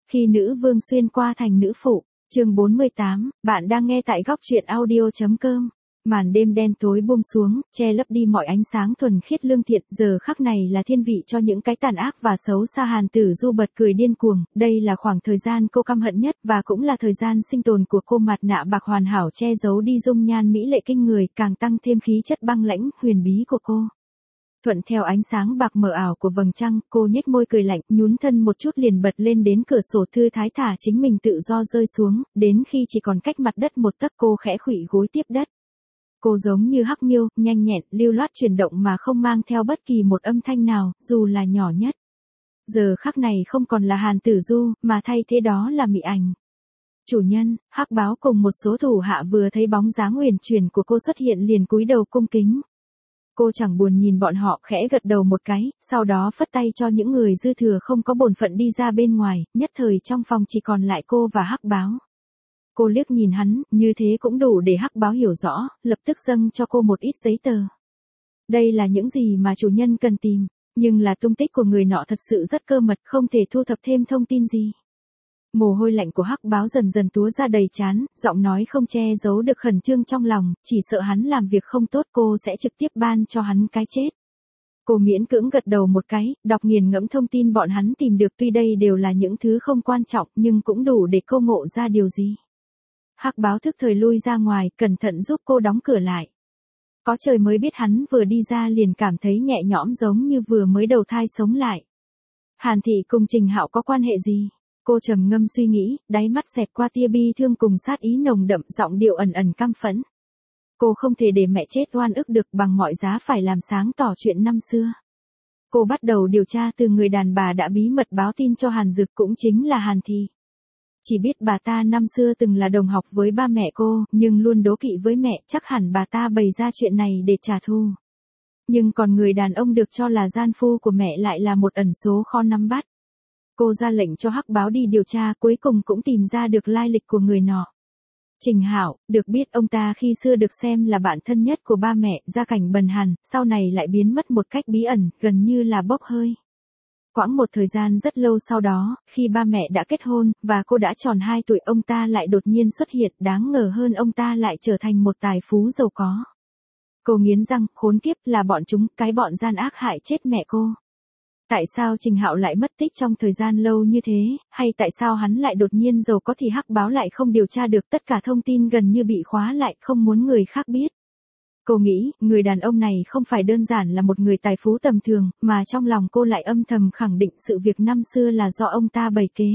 Khi nữ vương xuyên qua thành nữ phụ, chương 48, bạn đang nghe tại góc truyện audio.com. Màn đêm đen tối buông xuống, che lấp đi mọi ánh sáng thuần khiết lương thiện, giờ khắc này là thiên vị cho những cái tàn ác và xấu xa. Hàn Tử Du bật cười điên cuồng, đây là khoảng thời gian cô căm hận nhất và cũng là thời gian sinh tồn của cô. Mặt nạ bạc hoàn hảo che giấu đi dung nhan mỹ lệ kinh người, càng tăng thêm khí chất băng lãnh, huyền bí của cô. Thuận theo ánh sáng bạc mờ ảo của vầng trăng, cô nhếch môi cười lạnh, nhún thân một chút liền bật lên đến cửa sổ, thư thái thả chính mình tự do rơi xuống, đến khi chỉ còn cách mặt đất một tấc cô khẽ khuỵu gối tiếp đất. Cô giống như hắc miêu, nhanh nhẹn, lưu loát chuyển động mà không mang theo bất kỳ một âm thanh nào, dù là nhỏ nhất. Giờ khắc này không còn là Hàn Tử Du, mà thay thế đó là Mị Ảnh. Chủ nhân, Hắc Báo cùng một số thủ hạ vừa thấy bóng dáng uyển chuyển của cô xuất hiện liền cúi đầu cung kính. Cô chẳng buồn nhìn bọn họ, khẽ gật đầu một cái, sau đó phất tay cho những người dư thừa không có bổn phận đi ra bên ngoài, nhất thời trong phòng chỉ còn lại cô và Hắc Báo. Cô liếc nhìn hắn, như thế cũng đủ để Hắc Báo hiểu rõ, lập tức dâng cho cô một ít giấy tờ. Đây là những gì mà chủ nhân cần tìm, nhưng là tung tích của người nọ thật sự rất cơ mật, không thể thu thập thêm thông tin gì. Mồ hôi lạnh của Hắc Báo dần dần túa ra đầy trán, giọng nói không che giấu được khẩn trương trong lòng, chỉ sợ hắn làm việc không tốt cô sẽ trực tiếp ban cho hắn cái chết. Cô miễn cưỡng gật đầu một cái, đọc nghiền ngẫm thông tin bọn hắn tìm được, tuy đây đều là những thứ không quan trọng nhưng cũng đủ để cô ngộ ra điều gì. Hắc Báo thức thời lui ra ngoài, cẩn thận giúp cô đóng cửa lại. Có trời mới biết hắn vừa đi ra liền cảm thấy nhẹ nhõm giống như vừa mới đầu thai sống lại. Hàn Thị cùng Trình Hạo có quan hệ gì? Cô trầm ngâm suy nghĩ, đáy mắt xẹt qua tia bi thương cùng sát ý nồng đậm, giọng điệu ẩn ẩn căm phẫn. Cô không thể để mẹ chết oan ức được, bằng mọi giá phải làm sáng tỏ chuyện năm xưa. Cô bắt đầu điều tra từ người đàn bà đã bí mật báo tin cho Hàn Dực, cũng chính là Hàn Thị. Chỉ biết bà ta năm xưa từng là đồng học với ba mẹ cô, nhưng luôn đố kỵ với mẹ, chắc hẳn bà ta bày ra chuyện này để trả thù. Nhưng còn người đàn ông được cho là gian phu của mẹ lại là một ẩn số khó nắm bắt. Cô ra lệnh cho Hắc Báo đi điều tra, cuối cùng cũng tìm ra được lai lịch của người nọ. Trình Hạo, được biết ông ta khi xưa được xem là bạn thân nhất của ba mẹ, gia cảnh bần hàn, sau này lại biến mất một cách bí ẩn, gần như là bốc hơi. Quãng một thời gian rất lâu sau đó, khi ba mẹ đã kết hôn, và cô đã tròn 2 tuổi, ông ta lại đột nhiên xuất hiện, đáng ngờ hơn ông ta lại trở thành một tài phú giàu có. Cô nghiến răng, khốn kiếp, là bọn chúng, cái bọn gian ác hại chết mẹ cô. Tại sao Trình Hạo lại mất tích trong thời gian lâu như thế, hay tại sao hắn lại đột nhiên giàu có thì Hắc Báo lại không điều tra được, tất cả thông tin gần như bị khóa lại, không muốn người khác biết. Cô nghĩ, người đàn ông này không phải đơn giản là một người tài phú tầm thường, mà trong lòng cô lại âm thầm khẳng định sự việc năm xưa là do ông ta bày kế.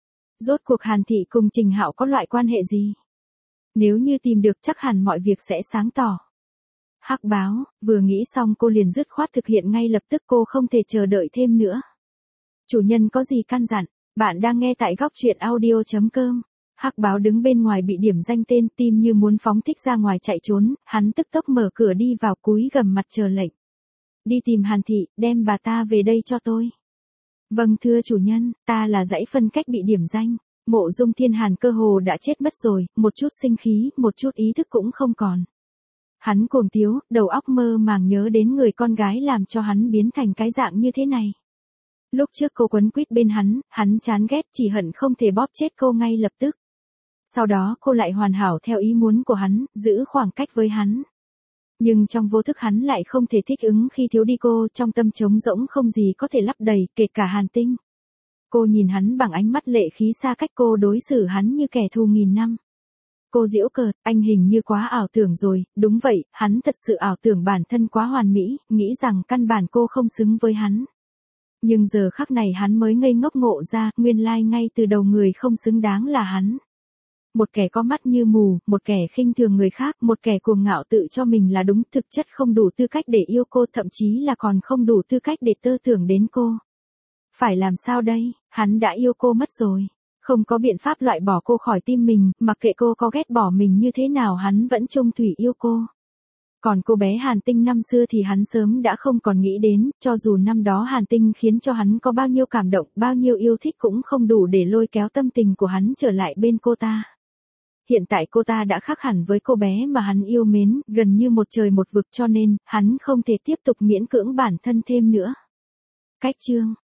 Rốt cuộc Hàn Thị cùng Trình Hạo có loại quan hệ gì? Nếu như tìm được chắc hẳn mọi việc sẽ sáng tỏ. Hắc Báo, vừa nghĩ xong cô liền dứt khoát thực hiện ngay lập tức, cô không thể chờ đợi thêm nữa. Chủ nhân có gì căn dặn, bạn đang nghe tại góc truyện audio.com. Hắc Báo đứng bên ngoài bị điểm danh tên, tim như muốn phóng thích ra ngoài chạy trốn, hắn tức tốc mở cửa đi vào, cúi gằm mặt chờ lệnh. Đi tìm Hàn Thị, đem bà ta về đây cho tôi. Vâng thưa chủ nhân, ta là dãy phân cách bị điểm danh. Mộ Dung Thiên Hàn cơ hồ đã chết mất rồi, một chút sinh khí, một chút ý thức cũng không còn. Hắn cuồng tiếu, đầu óc mơ màng nhớ đến người con gái làm cho hắn biến thành cái dạng như thế này. Lúc trước cô quấn quýt bên hắn chán ghét, chỉ hận không thể bóp chết cô ngay lập tức. Sau đó cô lại hoàn hảo theo ý muốn của hắn, giữ khoảng cách với hắn. Nhưng trong vô thức hắn lại không thể thích ứng khi thiếu đi cô, trong tâm trống rỗng không gì có thể lấp đầy, kể cả Hàn Tinh. Cô nhìn hắn bằng ánh mắt lệ khí, xa cách, cô đối xử hắn như kẻ thù nghìn năm. Cô giễu cợt, anh hình như quá ảo tưởng rồi, đúng vậy, hắn thật sự ảo tưởng bản thân quá hoàn mỹ, nghĩ rằng căn bản cô không xứng với hắn. Nhưng giờ khắc này hắn mới ngây ngốc ngộ ra, nguyên lai ngay từ đầu người không xứng đáng là hắn. Một kẻ có mắt như mù, một kẻ khinh thường người khác, một kẻ cuồng ngạo tự cho mình là đúng, thực chất không đủ tư cách để yêu cô, thậm chí là còn không đủ tư cách để tơ tưởng đến cô. Phải làm sao đây, hắn đã yêu cô mất rồi. Không có biện pháp loại bỏ cô khỏi tim mình, mặc kệ cô có ghét bỏ mình như thế nào hắn vẫn chung thủy yêu cô. Còn cô bé Hàn Tinh năm xưa thì hắn sớm đã không còn nghĩ đến, cho dù năm đó Hàn Tinh khiến cho hắn có bao nhiêu cảm động, bao nhiêu yêu thích cũng không đủ để lôi kéo tâm tình của hắn trở lại bên cô ta. Hiện tại cô ta đã khác hẳn với cô bé mà hắn yêu mến, gần như một trời một vực, cho nên, hắn không thể tiếp tục miễn cưỡng bản thân thêm nữa. Cách chương